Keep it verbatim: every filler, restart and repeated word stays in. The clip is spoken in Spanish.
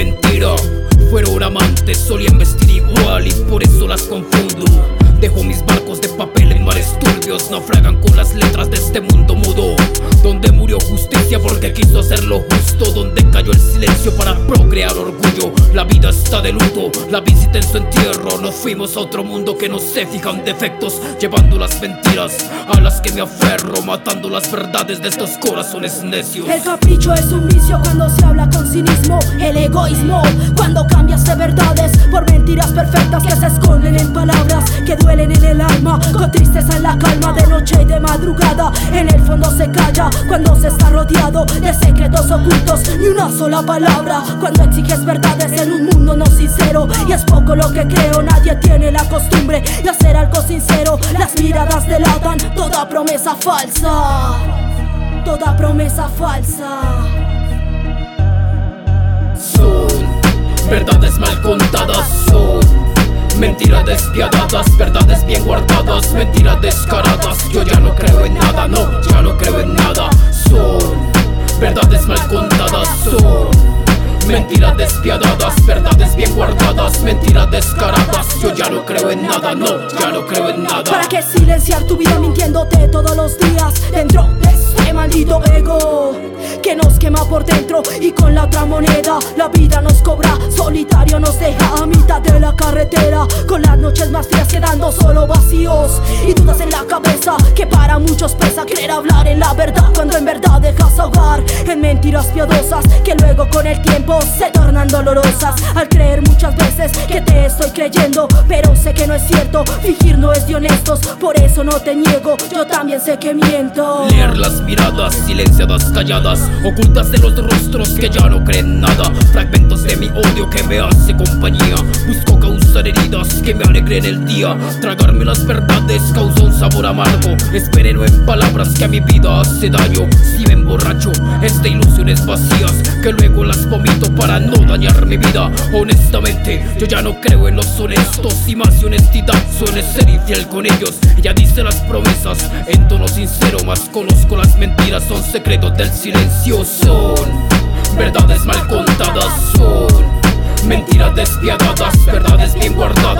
mentira. Fueron amantes, solían vestir igual y por eso las confundo. Dejo mis barcos de papel en mares turbios, naufragan con las letras de este mundo mudo, donde murió justicia porque quiso hacer lo justo, donde cayó el silencio para procrear orgullo. La vida está de luto, la visita en su entierro. Nos fuimos a otro mundo que no se fijan defectos, llevando las mentiras a las que me aferro, matando las verdades de estos corazones necios. El capricho es un vicio cuando se habla con cinismo. El egoísmo cuando cambias de verdades por mentiras perfectas que se esconden en palabras que duelen en el alma, con tristeza en la calma de noche y de madrugada. En el fondo se calla cuando se está rodeado de secretos ocultos, ni una sola palabra cuando exiges verdades en un mundo no sincero. Y es poco lo que creo, nadie tiene la costumbre de hacer algo sincero. Las miradas delatan toda promesa falsa, toda promesa falsa. Son verdades mal contadas, son mentiras despiadadas, verdades bien guardadas, mentiras descaradas. Yo ya no creo en nada, no, ya no creo en nada. Son verdades mal contadas, son mentiras despiadadas, verdades bien guardadas, mentiras descaradas. Yo ya no creo en nada, no, ya no creo en nada. ¿Para qué silenciar tu vida mintiéndote todos los días dentro de este maldito ego que nos quema por dentro? Y con la otra moneda la vida nos cobra, solitario nos deja a mitad de la carretera, con las noches más frías quedando solo vacíos y dudas en la cabeza que para muchos pesa querer hablar en la verdad, cuando en verdad dejas ahogar en mentiras piadosas que luego con el tiempo se tornan dolorosas. Al creer muchas veces que te estoy creyendo, pero sé que no es cierto, fingir no es de honestos, por eso no te niego, yo también sé que miento. Leer las miradas silenciadas, calladas, ocultas de los rostros que ya no creen nada, fragmentos de mi odio que me hace compañía. Busco causar heridas que me alegren el día, tragarme las verdades causa un sabor amargo. Es veneno en palabras que a mi vida hace daño. Si me emborracho es de ilusiones vacías que luego las vomito para no dañar mi vida. Honestamente yo ya no creo en los honestos, y más de honestidad suele ser infiel con ellos. Ella dice las promesas en tono sincero, mas conozco las mentiras, son secretos del silencio. Son verdades mal contadas, son mentiras despiadadas, verdades bien guardadas.